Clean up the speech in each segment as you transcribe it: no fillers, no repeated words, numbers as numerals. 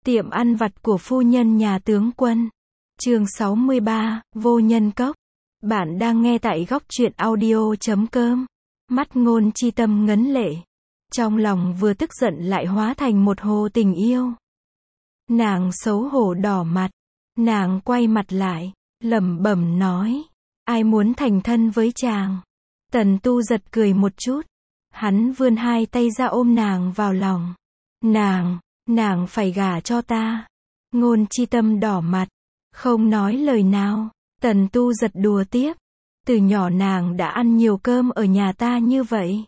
Tiệm ăn vặt của phu nhân nhà tướng quân. Chương 63, Vô Nhân Cốc. Bạn đang nghe tại góc truyện audio.com. Mắt Ngôn Chi Tâm ngấn lệ. Trong lòng vừa tức giận lại hóa thành một hồ tình yêu. Nàng xấu hổ đỏ mặt. Nàng quay mặt lại, lẩm bẩm nói. Ai muốn thành thân với chàng? Tần Tu giật cười một chút. Hắn vươn hai tay ra ôm nàng vào lòng. Nàng phải gả cho ta. Ngôn Chi Tâm đỏ mặt, không nói lời nào. Tần Tu giật đùa tiếp. Từ nhỏ nàng đã ăn nhiều cơm ở nhà ta như vậy.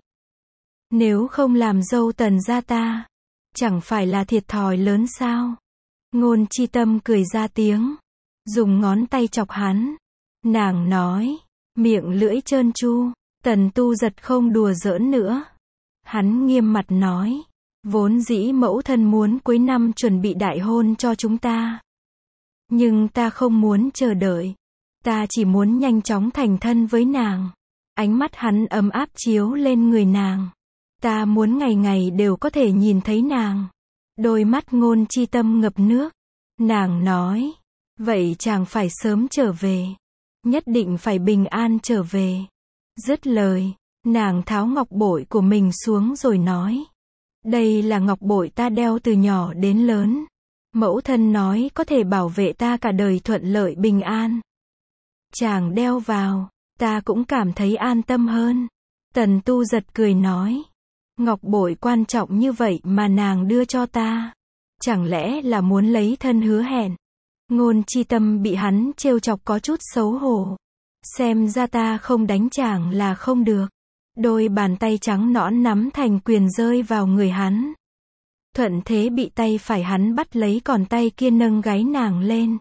Nếu không làm dâu Tần gia ta, chẳng phải là thiệt thòi lớn sao? Ngôn Chi Tâm cười ra tiếng, dùng ngón tay chọc hắn. Nàng nói, miệng lưỡi trơn tru. Tần Tu giật không đùa giỡn nữa. Hắn nghiêm mặt nói, vốn dĩ mẫu thân muốn cuối năm chuẩn bị đại hôn cho chúng ta. Nhưng ta không muốn chờ đợi. Ta chỉ muốn nhanh chóng thành thân với nàng. Ánh mắt hắn ấm áp chiếu lên người nàng. Ta muốn ngày ngày đều có thể nhìn thấy nàng. Đôi mắt Ngôn Chi Tâm ngập nước. Nàng nói, vậy chàng phải sớm trở về. Nhất định phải bình an trở về. Dứt lời, nàng tháo ngọc bội của mình xuống rồi nói. Đây là ngọc bội ta đeo từ nhỏ đến lớn. Mẫu thân nói có thể bảo vệ ta cả đời thuận lợi bình an. Chàng đeo vào, ta cũng cảm thấy an tâm hơn. Tần Tu giật cười nói. Ngọc bội quan trọng như vậy mà nàng đưa cho ta. Chẳng lẽ là muốn lấy thân hứa hẹn? Ngôn Chi Tâm bị hắn trêu chọc có chút xấu hổ. Xem ra ta không đánh chàng là không được. Đôi bàn tay trắng nõn nắm thành quyền rơi vào người hắn. Thuận thế bị tay phải hắn bắt lấy, còn tay kia nâng gáy nàng lên.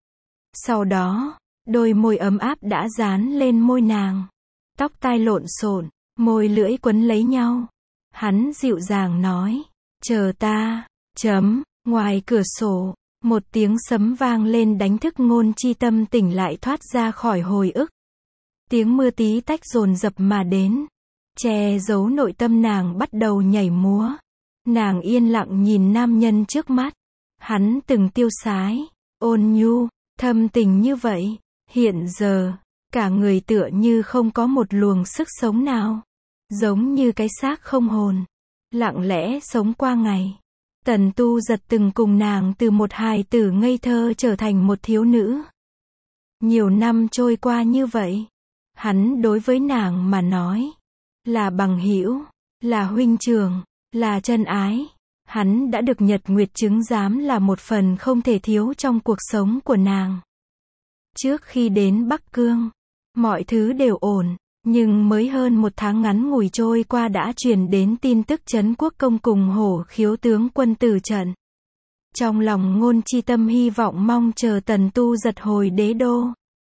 Sau đó, đôi môi ấm áp đã dán lên môi nàng. Tóc tai lộn xộn, môi lưỡi quấn lấy nhau. Hắn dịu dàng nói, chờ ta. Ngoài cửa sổ, một tiếng sấm vang lên đánh thức Ngôn Chi Tâm tỉnh lại thoát ra khỏi hồi ức. Tiếng mưa tí tách dồn dập mà đến. Che giấu nội tâm nàng bắt đầu nhảy múa. Nàng yên lặng nhìn nam nhân trước mắt. Hắn từng tiêu sái, ôn nhu, thâm tình như vậy. Hiện giờ, cả người tựa như không có một luồng sức sống nào. Giống như cái xác không hồn. Lặng lẽ sống qua ngày. Tần Tu giật từng cùng nàng từ một hài tử ngây thơ trở thành một thiếu nữ. Nhiều năm trôi qua như vậy. Hắn đối với nàng mà nói, là bằng hữu, là huynh trưởng, là chân ái. Hắn đã được nhật nguyệt chứng giám là một phần không thể thiếu trong cuộc sống của nàng. Trước khi đến Bắc Cương, mọi thứ đều ổn. Nhưng mới hơn một tháng ngắn ngủi trôi qua đã truyền đến tin tức Trấn Quốc Công cùng Hổ Khiếu tướng quân tử trận. Trong lòng Ngôn Chi Tâm hy vọng mong chờ Tần Tu giật hồi đế đô.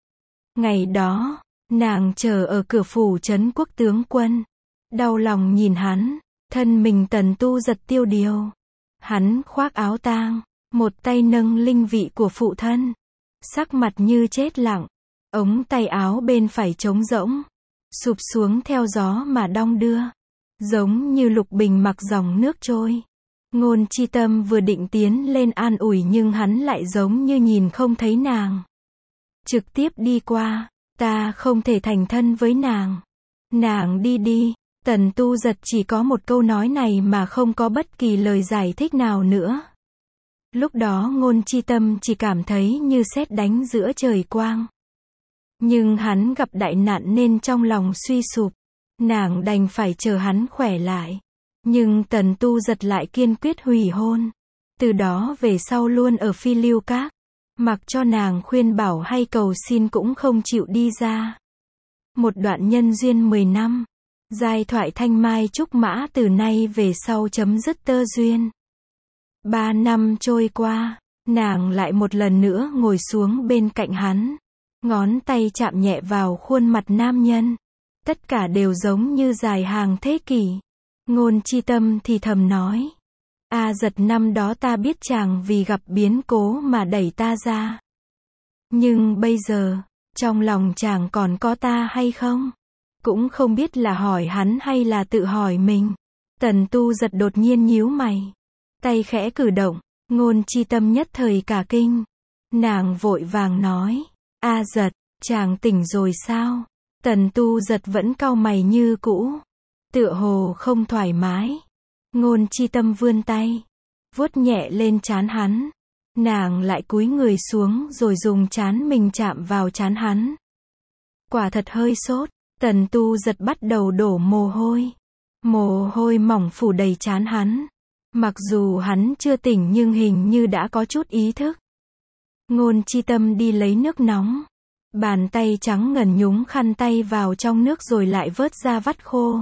Ngày đó, nàng chờ ở cửa phủ Trấn Quốc tướng quân. Đau lòng nhìn hắn, thân mình Tần Tu giật tiêu điều. Hắn khoác áo tang, một tay nâng linh vị của phụ thân. Sắc mặt như chết lặng, ống tay áo bên phải trống rỗng. Sụp xuống theo gió mà đong đưa. Giống như lục bình mặc dòng nước trôi. Ngôn Chi Tâm vừa định tiến lên an ủi nhưng hắn lại giống như nhìn không thấy nàng. Trực tiếp đi qua. Ta không thể thành thân với nàng. Nàng đi đi. Tần Tu giật chỉ có một câu nói này mà không có bất kỳ lời giải thích nào nữa. Lúc đó Ngôn Chi Tâm chỉ cảm thấy như sét đánh giữa trời quang. Nhưng hắn gặp đại nạn nên trong lòng suy sụp. Nàng đành phải chờ hắn khỏe lại. Nhưng Tần Tu giật lại kiên quyết hủy hôn. Từ đó về sau luôn ở Phi Lưu Các. Mặc cho nàng khuyên bảo hay cầu xin cũng không chịu đi ra. Một đoạn nhân duyên 10 năm. Giai thoại thanh mai trúc mã từ nay về sau chấm dứt tơ duyên. 3 năm trôi qua, nàng lại một lần nữa ngồi xuống bên cạnh hắn. Ngón tay chạm nhẹ vào khuôn mặt nam nhân. Tất cả đều giống như dài hàng thế kỷ. Ngôn Chi Tâm thì thầm nói. Giật năm đó ta biết chàng vì gặp biến cố mà đẩy ta ra. Nhưng bây giờ, trong lòng chàng còn có ta hay không? Cũng không biết là hỏi hắn hay là tự hỏi mình. Tần Tu giật đột nhiên nhíu mày. Tay khẽ cử động, Ngôn Chi Tâm nhất thời cả kinh. Nàng vội vàng nói, A Giật, chàng tỉnh rồi sao? Tần Tu Giật vẫn cau mày như cũ, tựa hồ không thoải mái. Ngôn Chi Tâm vươn tay, vuốt nhẹ lên trán hắn. Nàng lại cúi người xuống rồi dùng trán mình chạm vào trán hắn. Quả thật hơi sốt. Tần Tu Giật bắt đầu đổ mồ hôi. Mồ hôi mỏng phủ đầy trán hắn. Mặc dù hắn chưa tỉnh nhưng hình như đã có chút ý thức. Ngôn Chi Tâm đi lấy nước nóng. Bàn tay trắng ngần nhúng khăn tay vào trong nước rồi lại vớt ra vắt khô.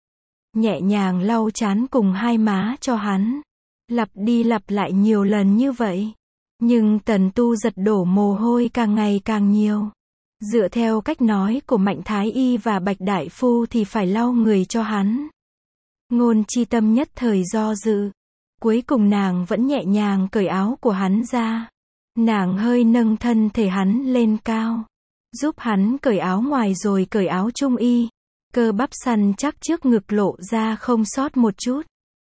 Nhẹ nhàng lau trán cùng hai má cho hắn. Lặp đi lặp lại nhiều lần như vậy. Nhưng Tần Tu Giật đổ mồ hôi càng ngày càng nhiều. Dựa theo cách nói của Mạnh Thái Y và Bạch Đại Phu thì phải lau người cho hắn. Ngôn Chi Tâm nhất thời do dự. Cuối cùng nàng vẫn nhẹ nhàng cởi áo của hắn ra. Nàng hơi nâng thân thể hắn lên cao. Giúp hắn cởi áo ngoài rồi cởi áo trung y. Cơ bắp săn chắc trước ngực lộ ra không sót một chút.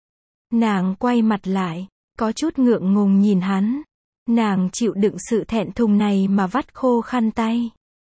Nàng quay mặt lại, có chút ngượng ngùng nhìn hắn. Nàng chịu đựng sự thẹn thùng này mà vắt khô khăn tay.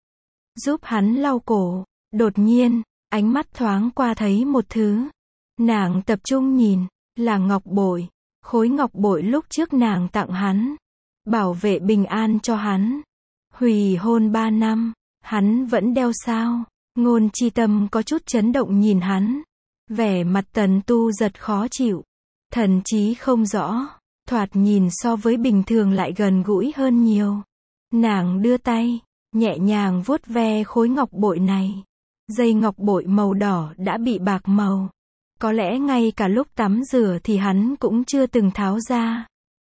Giúp hắn lau cổ. Đột nhiên, ánh mắt thoáng qua thấy một thứ. Nàng tập trung nhìn, là ngọc bội. Khối ngọc bội lúc trước nàng tặng hắn. Bảo vệ bình an cho hắn. Hủy hôn 3 năm, hắn vẫn đeo sao? Ngôn Chi Tâm có chút chấn động nhìn hắn. Vẻ mặt Tần Tu Giật khó chịu. Thần trí không rõ. Thoạt nhìn so với bình thường lại gần gũi hơn nhiều. Nàng đưa tay, nhẹ nhàng vuốt ve khối ngọc bội này. Dây ngọc bội màu đỏ đã bị bạc màu. Có lẽ ngay cả lúc tắm rửa thì hắn cũng chưa từng tháo ra.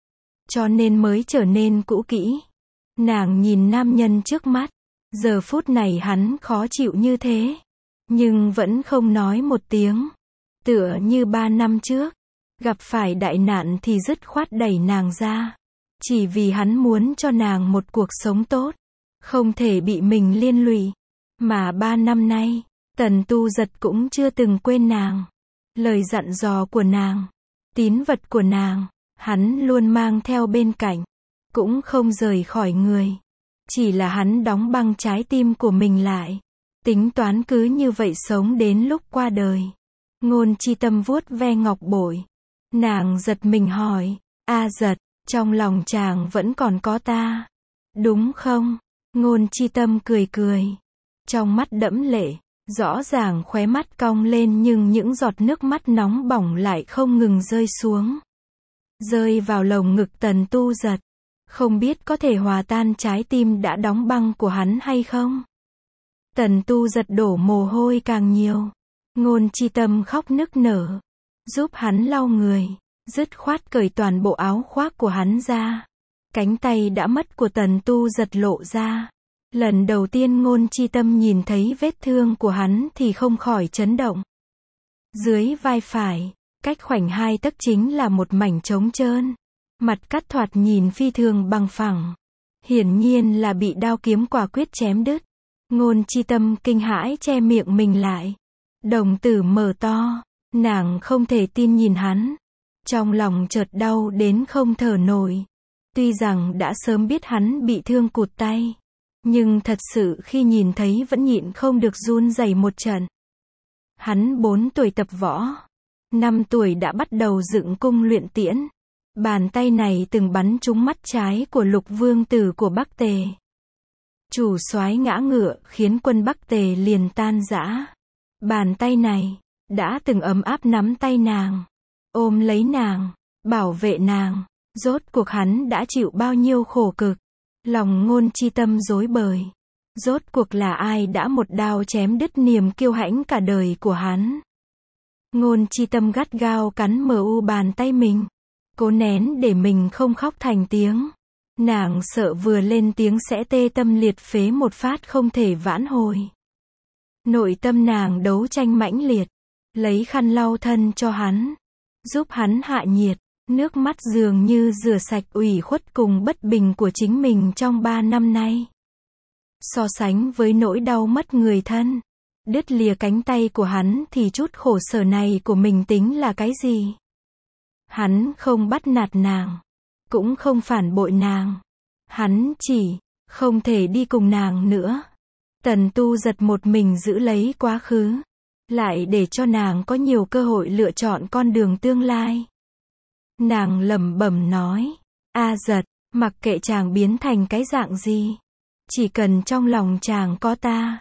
Cho nên mới trở nên cũ kỹ. Nàng nhìn nam nhân trước mắt. Giờ phút này hắn khó chịu như thế. Nhưng vẫn không nói một tiếng. Tựa như 3 năm trước. Gặp phải đại nạn thì dứt khoát đẩy nàng ra. Chỉ vì hắn muốn cho nàng một cuộc sống tốt. Không thể bị mình liên lụy. Mà 3 năm nay, Tần Tu Giật cũng chưa từng quên nàng. Lời dặn dò của nàng, tín vật của nàng, hắn luôn mang theo bên cạnh. Cũng không rời khỏi người. Chỉ là hắn đóng băng trái tim của mình lại. Tính toán cứ như vậy sống đến lúc qua đời. Ngôn Chi Tâm vuốt ve ngọc bội. Nàng giật mình hỏi, A Giật, trong lòng chàng vẫn còn có ta. Đúng không? Ngôn Chi Tâm cười cười. Trong mắt đẫm lệ, rõ ràng khóe mắt cong lên nhưng những giọt nước mắt nóng bỏng lại không ngừng rơi xuống. Rơi vào lồng ngực Tần Tu Giật. Không biết có thể hòa tan trái tim đã đóng băng của hắn hay không? Tần Tu Giật đổ mồ hôi càng nhiều. Ngôn Chi Tâm khóc nức nở. Giúp hắn lau người. Dứt khoát cởi toàn bộ áo khoác của hắn ra. Cánh tay đã mất của Tần Tu Giật lộ ra. Lần đầu tiên Ngôn Chi Tâm nhìn thấy vết thương của hắn thì không khỏi chấn động. Dưới vai phải, cách khoảnh 2 tấc chính là một mảnh trống trơn. Mặt cắt thoạt nhìn phi thường bằng phẳng. Hiển nhiên là bị đao kiếm quả quyết chém đứt. Ngôn Chi Tâm kinh hãi che miệng mình lại. Đồng tử mở to. Nàng không thể tin nhìn hắn. Trong lòng chợt đau đến không thở nổi. Tuy rằng đã sớm biết hắn bị thương cụt tay. Nhưng thật sự khi nhìn thấy vẫn nhịn không được run rẩy một trận. Hắn 4 tuổi tập võ. 5 tuổi đã bắt đầu dựng cung luyện tiễn. Bàn tay này từng bắn trúng mắt trái của Lục Vương Tử của Bắc Tề. Chủ soái ngã ngựa khiến quân Bắc Tề liền tan rã. Bàn tay này đã từng ấm áp nắm tay nàng, ôm lấy nàng, bảo vệ nàng. Rốt cuộc hắn đã chịu bao nhiêu khổ cực. Lòng Ngôn Chi Tâm rối bời. Rốt cuộc là ai đã một đao chém đứt niềm kiêu hãnh cả đời của hắn. Ngôn Chi Tâm gắt gao cắn mu bàn tay mình. Cố nén để mình không khóc thành tiếng. Nàng sợ vừa lên tiếng sẽ tê tâm liệt phế một phát không thể vãn hồi. Nội tâm nàng đấu tranh mãnh liệt. Lấy khăn lau thân cho hắn. Giúp hắn hạ nhiệt. Nước mắt dường như rửa sạch ủy khuất cùng bất bình của chính mình trong 3 năm nay. So sánh với nỗi đau mất người thân, đứt lìa cánh tay của hắn thì chút khổ sở này của mình tính là cái gì? Hắn không bắt nạt nàng. cũng không phản bội nàng. Hắn chỉ không thể đi cùng nàng nữa. Tần Tu Giật một mình giữ lấy quá khứ, lại để cho nàng có nhiều cơ hội lựa chọn con đường tương lai. Nàng lẩm bẩm nói, A Giật, mặc kệ chàng biến thành cái dạng gì, chỉ cần trong lòng chàng có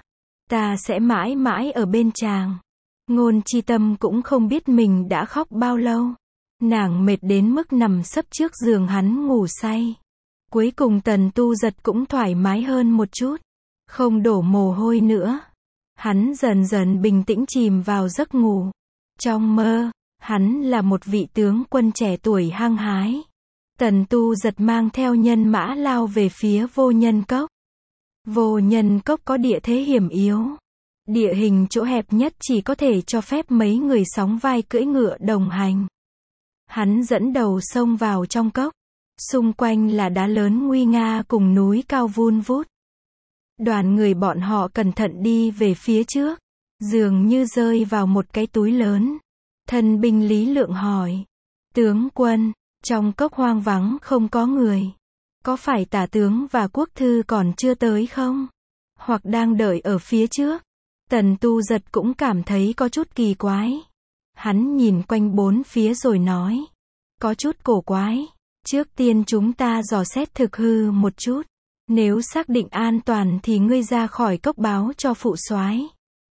ta sẽ mãi mãi ở bên chàng. Ngôn Chi Tâm cũng không biết mình đã khóc bao lâu. Nàng mệt đến mức nằm sấp trước giường hắn ngủ say. Cuối cùng Tần Tu Giật cũng thoải mái hơn một chút, không đổ mồ hôi nữa. Hắn dần dần bình tĩnh chìm vào giấc ngủ. Trong mơ, hắn là một vị tướng quân trẻ tuổi hăng hái. Tần Tu Giật mang theo nhân mã lao về phía Vô Nhân Cốc. Vô Nhân Cốc có địa thế hiểm yếu. Địa hình chỗ hẹp nhất chỉ có thể cho phép mấy người sóng vai cưỡi ngựa đồng hành. Hắn dẫn đầu xông vào trong cốc. Xung quanh là đá lớn nguy nga cùng núi cao vun vút. Đoàn người bọn họ cẩn thận đi về phía trước, dường như rơi vào một cái túi lớn. Thân binh Lý Lượng hỏi, tướng quân, trong cốc hoang vắng không có người, có phải tả tướng và quốc thư còn chưa tới không? Hoặc đang đợi ở phía trước? Tần Tu Giật cũng cảm thấy có chút kỳ quái. Hắn nhìn quanh bốn phía rồi nói, có chút cổ quái. Trước tiên chúng ta dò xét thực hư một chút. Nếu xác định an toàn thì ngươi ra khỏi cốc báo cho phụ soái,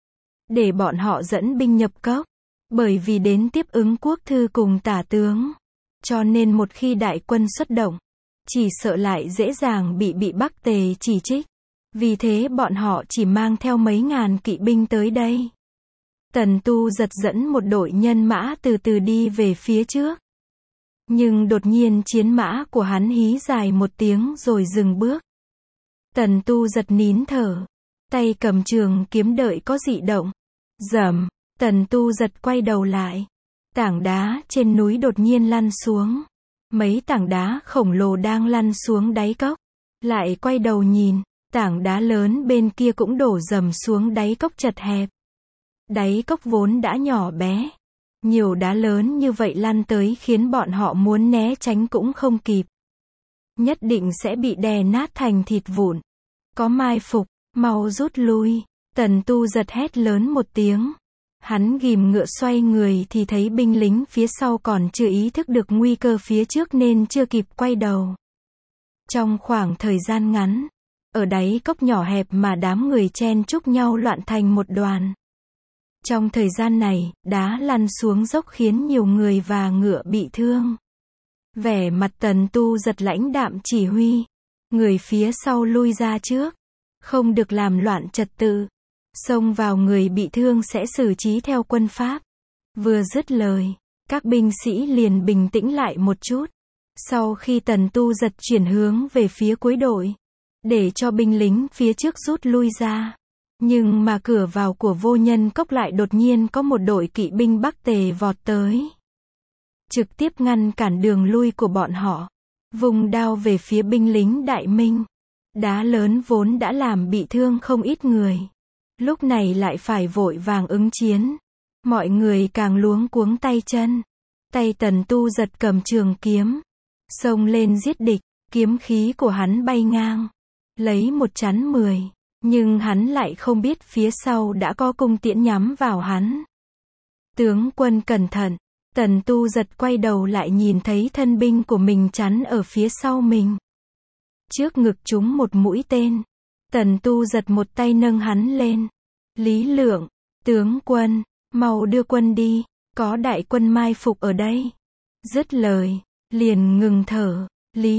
để bọn họ dẫn binh nhập cốc. Bởi vì đến tiếp ứng quốc thư cùng tả tướng, cho nên một khi đại quân xuất động, chỉ sợ lại dễ dàng bị Bắc Tề chỉ trích. Vì thế bọn họ chỉ mang theo mấy ngàn kỵ binh tới đây. Tần Tu Giật dẫn một đội nhân mã từ từ đi về phía trước. Nhưng đột nhiên chiến mã của hắn hí dài một tiếng rồi dừng bước. Tần Tu Giật nín thở, tay cầm trường kiếm đợi có dị động. Rầm, Tần Tu Giật quay đầu lại. Tảng đá trên núi đột nhiên lăn xuống. Mấy tảng đá khổng lồ đang lăn xuống đáy cốc. Lại quay đầu nhìn, tảng đá lớn bên kia cũng đổ rầm xuống đáy cốc chật hẹp. Đáy cốc vốn đã nhỏ bé. Nhiều đá lớn như vậy lăn tới khiến bọn họ muốn né tránh cũng không kịp. Nhất định sẽ bị đè nát thành thịt vụn. Có mai phục, mau rút lui. Tần Tu Giật hét lớn một tiếng. Hắn ghìm ngựa xoay người thì thấy binh lính phía sau còn chưa ý thức được nguy cơ phía trước nên chưa kịp quay đầu. Trong khoảng thời gian ngắn, ở đáy cốc nhỏ hẹp mà đám người chen chúc nhau loạn thành một đoàn. Trong thời gian này, đá lăn xuống dốc khiến nhiều người và ngựa bị thương. Vẻ mặt Tần Tu Giật lãnh đạm chỉ huy. Người phía sau lui ra trước. Không được làm loạn trật tự. Xông vào người bị thương sẽ xử trí theo quân pháp. Vừa dứt lời, các binh sĩ liền bình tĩnh lại một chút. Sau khi Tần Tu Giật chuyển hướng về phía cuối đội, để cho binh lính phía trước rút lui ra. Nhưng mà cửa vào của Vô Nhân Cốc lại đột nhiên có một đội kỵ binh Bắc Tề vọt tới. Trực tiếp ngăn cản đường lui của bọn họ. Vùng đao về phía binh lính Đại Minh. Đá lớn vốn đã làm bị thương không ít người. Lúc này lại phải vội vàng ứng chiến. Mọi người càng luống cuống tay chân. Tay Tần Tu Giật cầm trường kiếm. Xông lên giết địch. Kiếm khí của hắn bay ngang. Lấy một chắn 10. Nhưng hắn lại không biết phía sau đã có cung tiễn nhắm vào hắn. Tướng quân cẩn thận. Tần Tu Giật quay đầu lại nhìn thấy thân binh của mình chắn ở phía sau mình. Trước ngực trúng một mũi tên. Tần Tu Giật một tay nâng hắn lên. Lý Lượng, tướng quân, mau đưa quân đi, có đại quân mai phục ở đây. Dứt lời, liền ngừng thở.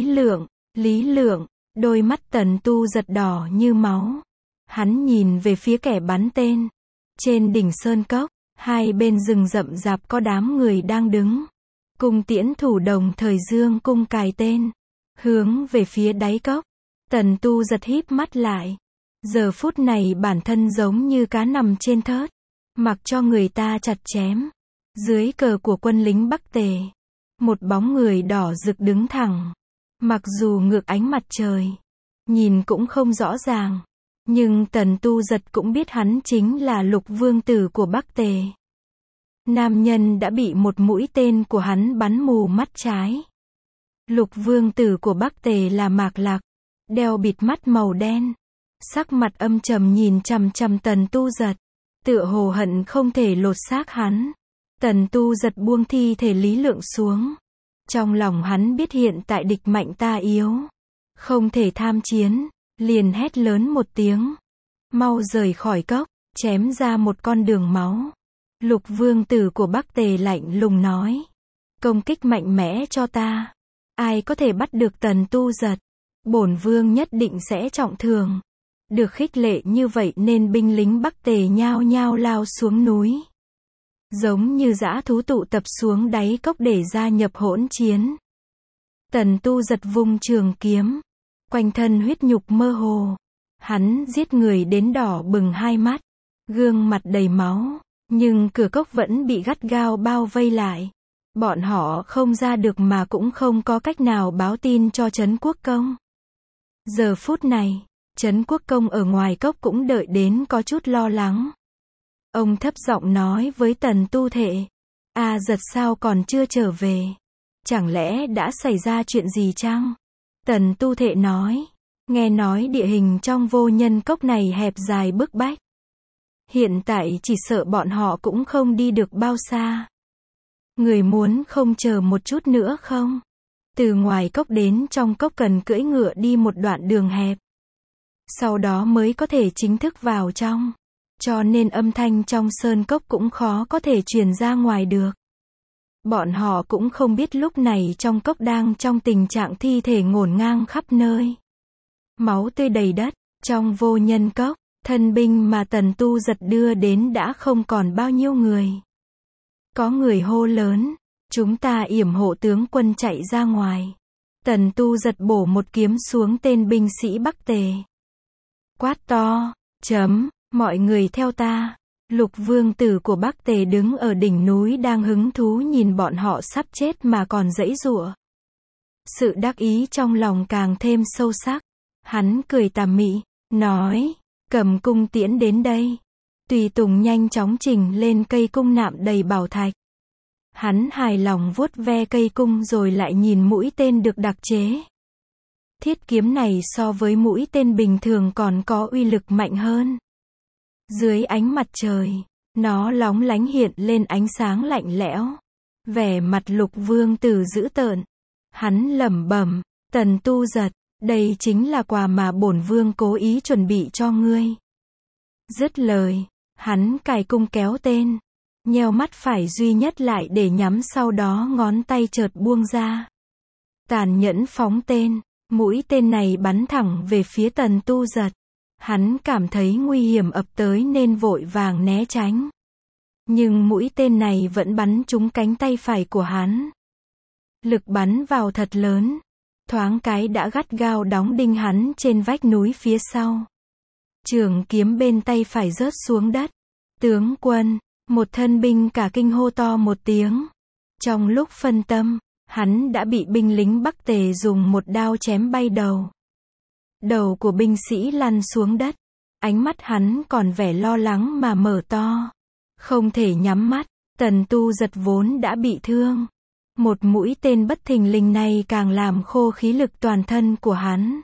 Lý Lượng, đôi mắt Tần Tu Giật đỏ như máu. Hắn nhìn về phía kẻ bắn tên. Trên đỉnh sơn cốc, hai bên rừng rậm rạp có đám người đang đứng. Cung tiễn thủ đồng thời dương cung cài tên. Hướng về phía đáy cốc. Tần Tu Giật híp mắt lại. Giờ phút này bản thân giống như cá nằm trên thớt. Mặc cho người ta chặt chém. Dưới cờ của quân lính Bắc Tề. Một bóng người đỏ rực đứng thẳng. Mặc dù ngược ánh mặt trời. Nhìn cũng không rõ ràng. Nhưng Tần Tu Giật cũng biết hắn chính là Lục Vương tử của Bắc Tề. Nam nhân đã bị một mũi tên của hắn bắn mù mắt trái. Lục vương tử của Bắc Tề là Mạc Lạc, đeo bịt mắt màu đen. Sắc mặt âm trầm nhìn chằm chằm Tần Tu Dật, tựa hồ hận không thể lột xác hắn. Tần Tu Dật buông thi thể Lý Lượng xuống. Trong lòng hắn biết hiện tại địch mạnh ta yếu, không thể tham chiến, liền hét lớn một tiếng. Mau rời khỏi cốc, chém ra một con đường máu. Lục vương tử của Bắc Tề lạnh lùng nói. Công kích mạnh mẽ cho ta. Ai có thể bắt được Tần Tu Dật, bổn vương nhất định sẽ trọng thương. Được khích lệ như vậy nên binh lính Bắc Tề nhao nhao lao xuống núi. Giống như dã thú tụ tập xuống đáy cốc để gia nhập hỗn chiến. Tần Tu Dật vung trường kiếm, quanh thân huyết nhục mơ hồ. Hắn giết người đến đỏ bừng hai mắt, gương mặt đầy máu, nhưng cửa cốc vẫn bị gắt gao bao vây lại. Bọn họ không ra được mà cũng không có cách nào báo tin cho Trấn Quốc Công. Giờ phút này, Trấn Quốc Công ở ngoài cốc cũng đợi đến có chút lo lắng. Ông thấp giọng nói với Tần Tu Thệ. Giật sao còn chưa trở về? Chẳng lẽ đã xảy ra chuyện gì chăng? Tần Tu Thệ nói. Nghe nói địa hình trong Vô Nhân Cốc này hẹp dài bức bách. Hiện tại chỉ sợ bọn họ cũng không đi được bao xa. Người muốn không chờ một chút nữa không? Từ ngoài cốc đến trong cốc cần cưỡi ngựa đi một đoạn đường hẹp. Sau đó mới có thể chính thức vào trong. Cho nên âm thanh trong sơn cốc cũng khó có thể truyền ra ngoài được. Bọn họ cũng không biết lúc này trong cốc đang trong tình trạng thi thể ngổn ngang khắp nơi. Máu tươi đầy đất. Trong Vô Nhân Cốc, thân binh mà Tần Tu Dật đưa đến đã không còn bao nhiêu người. Có người hô lớn. Chúng ta yểm hộ tướng quân chạy ra ngoài. Tần Tu Dật bổ một kiếm xuống tên binh sĩ Bắc Tề. Quát to. Mọi người theo ta. Lục vương tử của Bắc Tề đứng ở đỉnh núi đang hứng thú nhìn bọn họ sắp chết mà còn giãy giụa. Sự đắc ý trong lòng càng thêm sâu sắc. Hắn cười tà mị, nói, cầm cung tiễn đến đây. Tùy tùng nhanh chóng trình lên cây cung nạm đầy bảo thạch. Hắn hài lòng vuốt ve cây cung rồi lại nhìn mũi tên được đặc chế. Thiết kiếm này so với mũi tên bình thường còn có uy lực mạnh hơn. Dưới ánh mặt trời, nó lóng lánh hiện lên ánh sáng lạnh lẽo. Vẻ mặt Lục vương tử dữ tợn. Hắn lẩm bẩm, Tần Tu Dật, đây chính là quà mà bổn vương cố ý chuẩn bị cho ngươi. Dứt lời, hắn cài cung kéo tên, nheo mắt phải duy nhất lại để nhắm, sau đó ngón tay chợt buông ra. Tàn nhẫn phóng tên, mũi tên này bắn thẳng về phía Tần Tu Dật. Hắn cảm thấy nguy hiểm ập tới nên vội vàng né tránh. Nhưng mũi tên này vẫn bắn trúng cánh tay phải của hắn. Lực bắn vào thật lớn. Thoáng cái đã gắt gao đóng đinh hắn trên vách núi phía sau. Trường kiếm bên tay phải rớt xuống đất. Tướng quân, một thân binh cả kinh hô to một tiếng. Trong lúc phân tâm, hắn đã bị binh lính Bắc Tề dùng một đao chém bay đầu. Đầu của binh sĩ lăn xuống đất. Ánh mắt hắn còn vẻ lo lắng mà mở to. Không thể nhắm mắt. Tần Tu Dật vốn đã bị thương. Một mũi tên bất thình lình này càng làm khô khí lực toàn thân của hắn.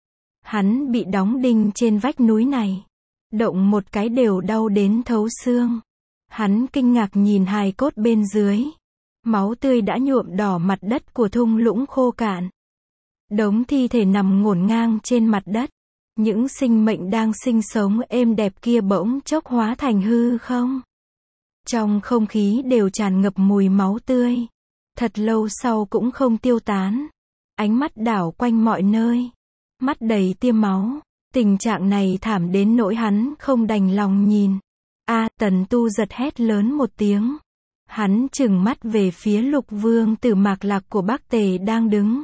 Hắn bị đóng đinh trên vách núi này. Động một cái đều đau đến thấu xương. Hắn kinh ngạc nhìn hài cốt bên dưới. Máu tươi đã nhuộm đỏ mặt đất của thung lũng khô cạn. Đống thi thể nằm ngổn ngang trên mặt đất. Những sinh mệnh đang sinh sống êm đẹp kia bỗng chốc hóa thành hư không. Trong không khí đều tràn ngập mùi máu tươi. Thật lâu sau cũng không tiêu tán. Ánh mắt đảo quanh mọi nơi. Mắt đầy tia máu. Tình trạng này thảm đến nỗi hắn không đành lòng nhìn. Tần Tu Dật hét lớn một tiếng. Hắn trừng mắt về phía Lục vương tử Mạc Lạc của Bắc Tề đang đứng.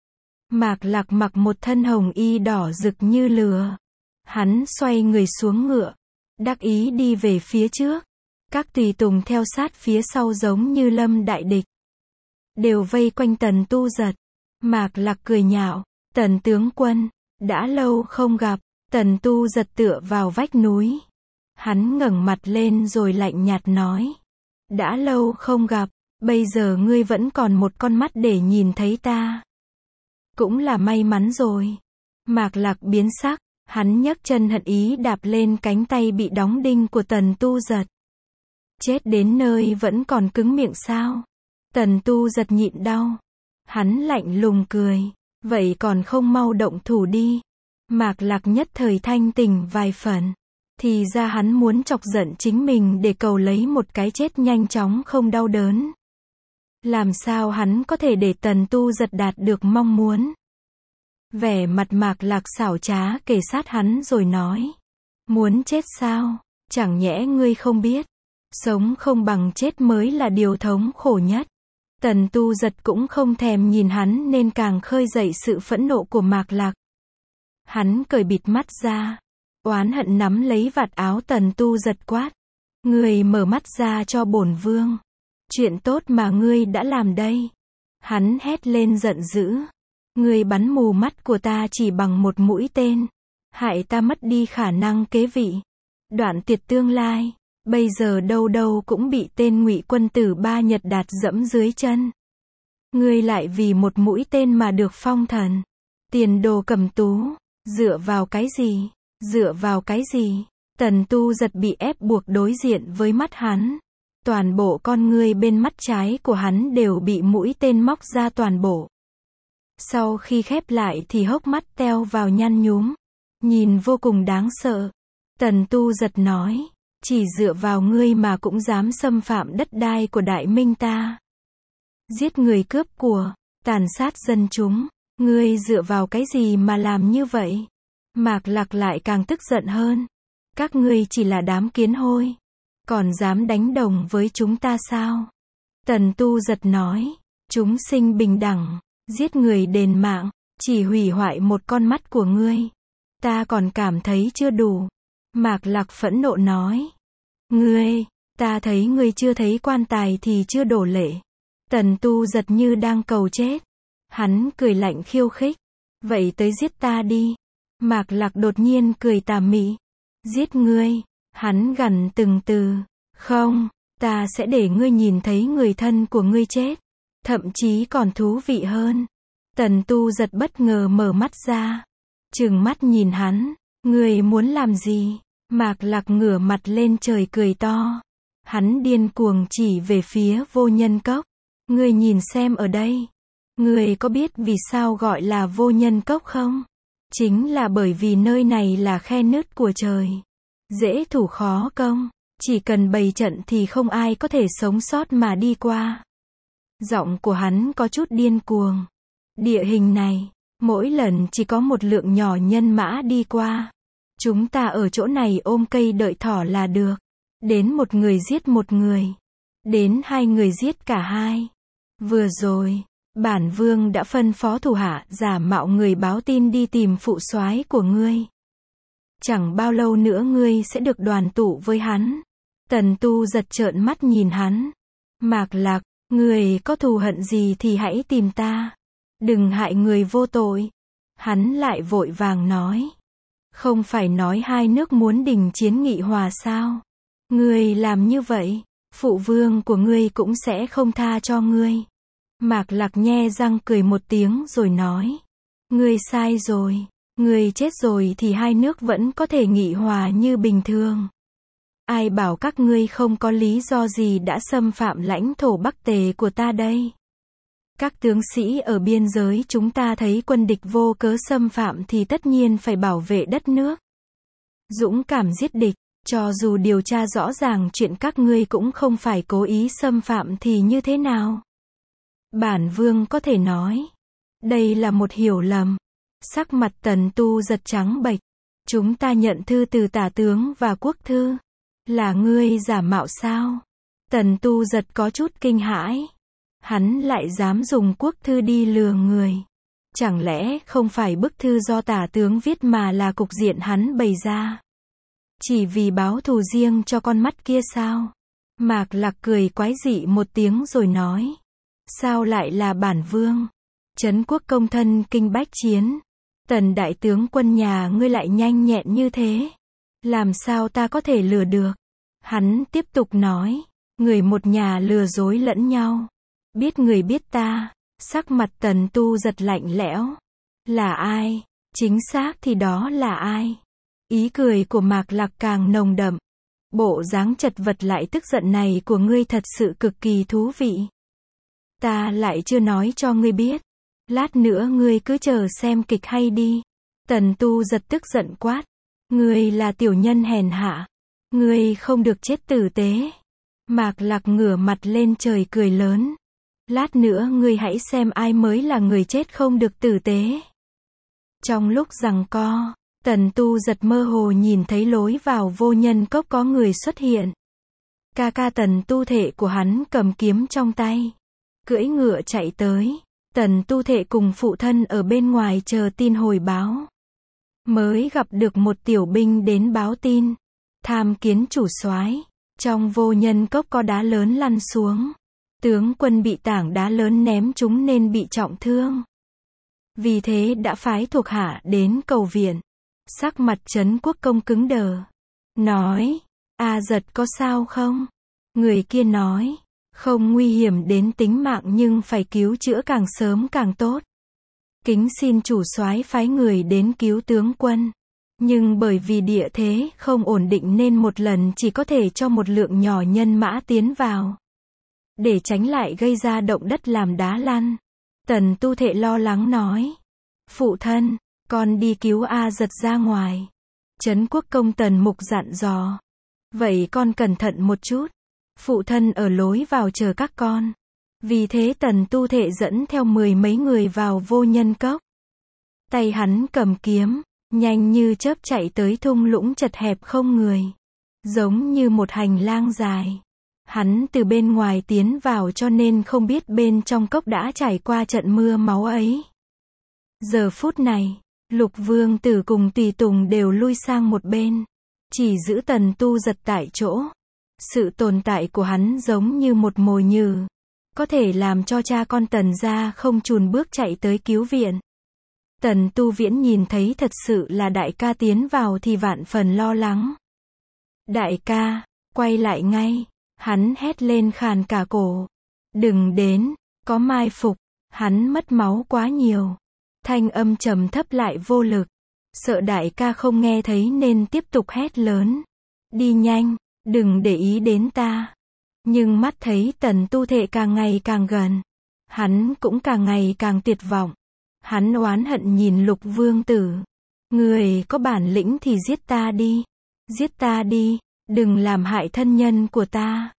Mạc Lạc mặc một thân hồng y đỏ rực như lửa. Hắn xoay người xuống ngựa. Đắc ý đi về phía trước. Các tùy tùng theo sát phía sau giống như lâm đại địch. Đều vây quanh Tần Tu Dật. Mạc Lạc cười nhạo. Tần tướng quân, đã lâu không gặp. Tần Tu Dật tựa vào vách núi. Hắn ngẩng mặt lên rồi lạnh nhạt nói. Đã lâu không gặp, bây giờ ngươi vẫn còn một con mắt để nhìn thấy ta. Cũng là may mắn rồi. Mạc Lạc biến sắc, hắn nhấc chân hận ý đạp lên cánh tay bị đóng đinh của Tần Tu Dật. Chết đến nơi vẫn còn cứng miệng sao? Tần Tu Dật nhịn đau. Hắn lạnh lùng cười. Vậy còn không mau động thủ đi. Mạc Lạc nhất thời thanh tỉnh vài phần. Thì ra hắn muốn chọc giận chính mình để cầu lấy một cái chết nhanh chóng không đau đớn. Làm sao hắn có thể để Tần Tu Dật đạt được mong muốn? Vẻ mặt Mạc Lạc xảo trá kề sát hắn rồi nói. Muốn chết sao? Chẳng nhẽ ngươi không biết. Sống không bằng chết mới là điều thống khổ nhất. Tần Tu Dật cũng không thèm nhìn hắn nên càng khơi dậy sự phẫn nộ của Mạc Lạc. Hắn cởi bịt mắt ra. Oán hận nắm lấy vạt áo Tần Tu Dật quát. Ngươi mở mắt ra cho bổn vương. Chuyện tốt mà ngươi đã làm đây. Hắn hét lên giận dữ. Ngươi bắn mù mắt của ta chỉ bằng một mũi tên. Hại ta mất đi khả năng kế vị. Đoạn tiệt tương lai. Bây giờ đâu đâu cũng bị tên Ngụy Quân Tử Ba Nhật Đạt dẫm dưới chân. Ngươi lại vì một mũi tên mà được phong thần. Tiền đồ cầm tú. Dựa vào cái gì? Dựa vào cái gì? Tần Tu Dật bị ép buộc đối diện với mắt hắn. Toàn bộ con ngươi bên mắt trái của hắn đều bị mũi tên móc ra toàn bộ. Sau khi khép lại thì hốc mắt teo vào nhăn nhúm. Nhìn vô cùng đáng sợ. Tần Tu Dật nói. Chỉ dựa vào ngươi mà cũng dám xâm phạm đất đai của Đại Minh ta. Giết người cướp của, tàn sát dân chúng. Ngươi dựa vào cái gì mà làm như vậy? Mạc Lạc lại càng tức giận hơn. Các ngươi chỉ là đám kiến hôi. Còn dám đánh đồng với chúng ta sao? Tần Tu Dật nói. Chúng sinh bình đẳng. Giết người đền mạng. Chỉ hủy hoại một con mắt của ngươi. Ta còn cảm thấy chưa đủ. Mạc Lạc phẫn nộ nói. Ngươi, ta thấy ngươi chưa thấy quan tài thì chưa đổ lệ. Tần Tu Dật như đang cầu chết. Hắn cười lạnh khiêu khích. Vậy tới giết ta đi. Mạc Lạc đột nhiên cười tà mị. Giết ngươi. Hắn gằn từng từ. Không, ta sẽ để ngươi nhìn thấy người thân của ngươi chết. Thậm chí còn thú vị hơn. Tần Tu Dật bất ngờ mở mắt ra. Trừng mắt nhìn hắn. Ngươi muốn làm gì? Mạc Lạc ngửa mặt lên trời cười to. Hắn điên cuồng chỉ về phía Vô Nhân Cốc. Ngươi nhìn xem ở đây. Ngươi có biết vì sao gọi là Vô Nhân Cốc không? Chính là bởi vì nơi này là khe nứt của trời. Dễ thủ khó công. Chỉ cần bày trận thì không ai có thể sống sót mà đi qua. Giọng của hắn có chút điên cuồng. Địa hình này, mỗi lần chỉ có một lượng nhỏ nhân mã đi qua. Chúng ta ở chỗ này ôm cây đợi thỏ là được. Đến một người giết một người. Đến hai người giết cả hai. Vừa rồi, bản vương đã phân phó thủ hạ giả mạo người báo tin đi tìm phụ soái của ngươi. Chẳng bao lâu nữa ngươi sẽ được đoàn tụ với hắn. Tần Tu Dật trợn mắt nhìn hắn. Mạc Lạc, ngươi có thù hận gì thì hãy tìm ta. Đừng hại người vô tội. Hắn lại vội vàng nói. Không phải nói hai nước muốn đình chiến nghị hòa sao? Ngươi làm như vậy, phụ vương của ngươi cũng sẽ không tha cho ngươi. Mạc Lạc nhe răng cười một tiếng rồi nói. Ngươi sai rồi. Ngươi chết rồi thì hai nước vẫn có thể nghị hòa như bình thường. Ai bảo các ngươi không có lý do gì đã xâm phạm lãnh thổ Bắc Tề của ta đây? Các tướng sĩ ở biên giới chúng ta thấy quân địch vô cớ xâm phạm thì tất nhiên phải bảo vệ đất nước. Dũng cảm giết địch, cho dù điều tra rõ ràng chuyện các ngươi cũng không phải cố ý xâm phạm thì như thế nào? Bản vương có thể nói. Đây là một hiểu lầm. Sắc mặt Tần Tu Dật trắng bệch. Chúng ta nhận thư từ tả tướng và quốc thư. Là ngươi giả mạo sao? Tần Tu Dật có chút kinh hãi. Hắn lại dám dùng quốc thư đi lừa người. Chẳng lẽ không phải bức thư do tả tướng viết mà là cục diện hắn bày ra? Chỉ vì báo thù riêng cho con mắt kia sao? Mạc Lạc cười quái dị một tiếng rồi nói. Sao lại là bản vương? Trấn quốc công thân kinh bách chiến. Tần đại tướng quân nhà ngươi lại nhanh nhẹn như thế. Làm sao ta có thể lừa được? Hắn tiếp tục nói. Người một nhà lừa dối lẫn nhau. Biết người biết ta. Sắc mặt Tần Tu Dật lạnh lẽo. Là ai? Chính xác thì đó là ai? Ý cười của Mạc Lạc càng nồng đậm. Bộ dáng chật vật lại tức giận này của ngươi thật sự cực kỳ thú vị. Ta lại chưa nói cho ngươi biết. Lát nữa ngươi cứ chờ xem kịch hay đi. Tần Tu Giật tức giận quát. Ngươi là tiểu nhân hèn hạ. Ngươi không được chết tử tế. Mạc Lạc ngửa mặt lên trời cười lớn. Lát nữa ngươi hãy xem ai mới là người chết không được tử tế. Trong lúc giằng co, Tần Tu Giật mơ hồ nhìn thấy lối vào vô nhân cốc có người xuất hiện. Ca ca Tần Tu Thệ của hắn cầm kiếm trong tay. Cưỡi ngựa chạy tới. Tần Tu Thệ cùng phụ thân ở bên ngoài chờ tin hồi báo. Mới gặp được một tiểu binh đến báo tin. Tham kiến chủ soái. Trong vô nhân cốc có đá lớn lăn xuống. Tướng quân bị tảng đá lớn ném trúng nên bị trọng thương. Vì thế đã phái thuộc hạ đến cầu viện. Sắc mặt Trấn Quốc Công cứng đờ. Nói, A Giật có sao không? Người kia nói, không nguy hiểm đến tính mạng nhưng phải cứu chữa càng sớm càng tốt. Kính xin chủ soái phái người đến cứu tướng quân. Nhưng bởi vì địa thế không ổn định nên một lần chỉ có thể cho một lượng nhỏ nhân mã tiến vào. Để tránh lại gây ra động đất làm đá lăn. Tần Tu Thệ lo lắng nói. Phụ thân, con đi cứu A Giật ra ngoài. Trấn Quốc Công Tần Mục dặn dò. Vậy con cẩn thận một chút. Phụ thân ở lối vào chờ các con. Vì thế Tần Tu Thệ dẫn theo 10 mấy người vào vô nhân cốc. Tay hắn cầm kiếm, nhanh như chớp chạy tới thung lũng chật hẹp không người. Giống như một hành lang dài. Hắn từ bên ngoài tiến vào cho nên không biết bên trong cốc đã trải qua trận mưa máu ấy. Giờ phút này, Lục Vương Tử cùng tùy tùng đều lui sang một bên. Chỉ giữ Tần Tu Giật tại chỗ. Sự tồn tại của hắn giống như một mồi nhử. Có thể làm cho cha con Tần gia không chùn bước chạy tới cứu viện. Tần Tu Viễn nhìn thấy thật sự là đại ca tiến vào thì vạn phần lo lắng. Đại ca, quay lại ngay. Hắn hét lên khàn cả cổ. Đừng đến, có mai phục. Hắn mất máu quá nhiều. Thanh âm trầm thấp lại vô lực. Sợ đại ca không nghe thấy nên tiếp tục hét lớn. Đi nhanh, đừng để ý đến ta. Nhưng mắt thấy Tần Tu Thệ càng ngày càng gần. Hắn cũng càng ngày càng tuyệt vọng. Hắn oán hận nhìn Lục Vương Tử. Người có bản lĩnh thì giết ta đi. Giết ta đi, đừng làm hại thân nhân của ta.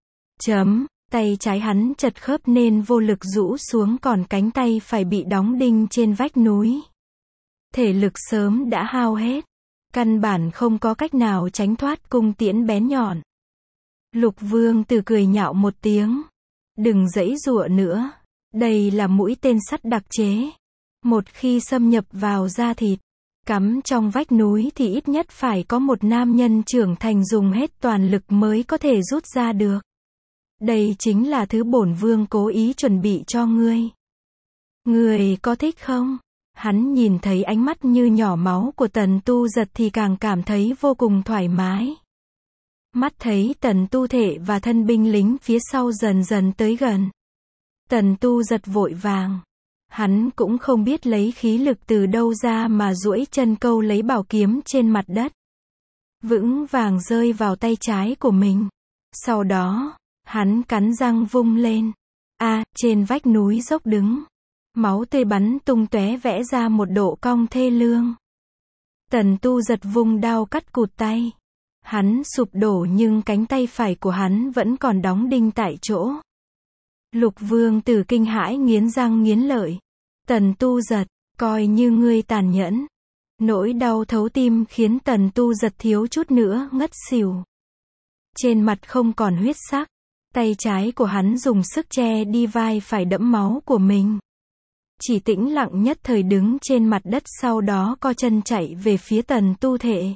Tay trái hắn chật khớp nên vô lực rũ xuống còn cánh tay phải bị đóng đinh trên vách núi. Thể lực sớm đã hao hết. Căn bản không có cách nào tránh thoát cung tiễn bén nhọn. Lục Vương Tử cười nhạo một tiếng. Đừng giãy giụa nữa. Đây là mũi tên sắt đặc chế. Một khi xâm nhập vào da thịt, cắm trong vách núi thì ít nhất phải có một nam nhân trưởng thành dùng hết toàn lực mới có thể rút ra được. Đây chính là thứ bổn vương cố ý chuẩn bị cho ngươi. Ngươi có thích không? Hắn nhìn thấy ánh mắt như nhỏ máu của Tần Tu Giật thì càng cảm thấy vô cùng thoải mái. Mắt thấy Tần Tu Thệ và thân binh lính phía sau dần dần tới gần. Tần Tu Giật vội vàng. Hắn cũng không biết lấy khí lực từ đâu ra mà duỗi chân câu lấy bảo kiếm trên mặt đất. Vững vàng rơi vào tay trái của mình. Sau đó, hắn cắn răng vung lên. Trên vách núi dốc đứng. Máu tươi bắn tung tóe vẽ ra một độ cong thê lương. Tần Tu Giật vung đao cắt cụt tay. Hắn sụp đổ nhưng cánh tay phải của hắn vẫn còn đóng đinh tại chỗ. Lục Vương Tử kinh hãi nghiến răng nghiến lợi. Tần Tu Giật, coi như ngươi tàn nhẫn. Nỗi đau thấu tim khiến Tần Tu Giật thiếu chút nữa ngất xỉu. Trên mặt không còn huyết sắc. Tay trái của hắn dùng sức che đi vai phải đẫm máu của mình. Chỉ tĩnh lặng nhất thời đứng trên mặt đất sau đó co chân chạy về phía Tần Tu Thệ.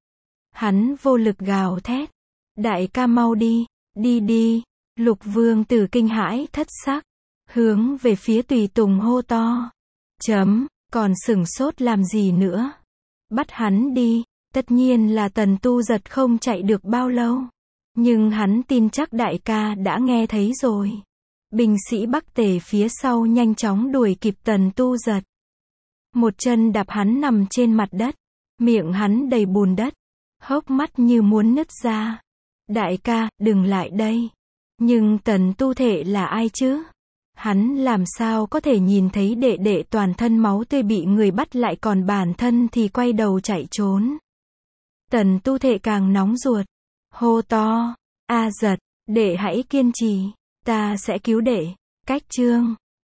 Hắn vô lực gào thét. Đại ca mau đi, đi đi. Lục Vương Tử kinh hãi thất sắc. Hướng về phía tùy tùng hô to. Còn sửng sốt làm gì nữa? Bắt hắn đi. Tất nhiên là Tần Tu Giật không chạy được bao lâu. Nhưng hắn tin chắc đại ca đã nghe thấy rồi. Binh sĩ Bắc Tề phía sau nhanh chóng đuổi kịp Tần Tu Giật. Một chân đạp hắn nằm trên mặt đất. Miệng hắn đầy bùn đất. Hốc mắt như muốn nứt ra. Đại ca, đừng lại đây. Nhưng Tần Tu Thệ là ai chứ? Hắn làm sao có thể nhìn thấy đệ đệ toàn thân máu tươi bị người bắt lại còn bản thân thì quay đầu chạy trốn. Tần Tu Thệ càng nóng ruột. Hô to. A Giật, đệ hãy kiên trì. Ta sẽ cứu đệ. Cách chương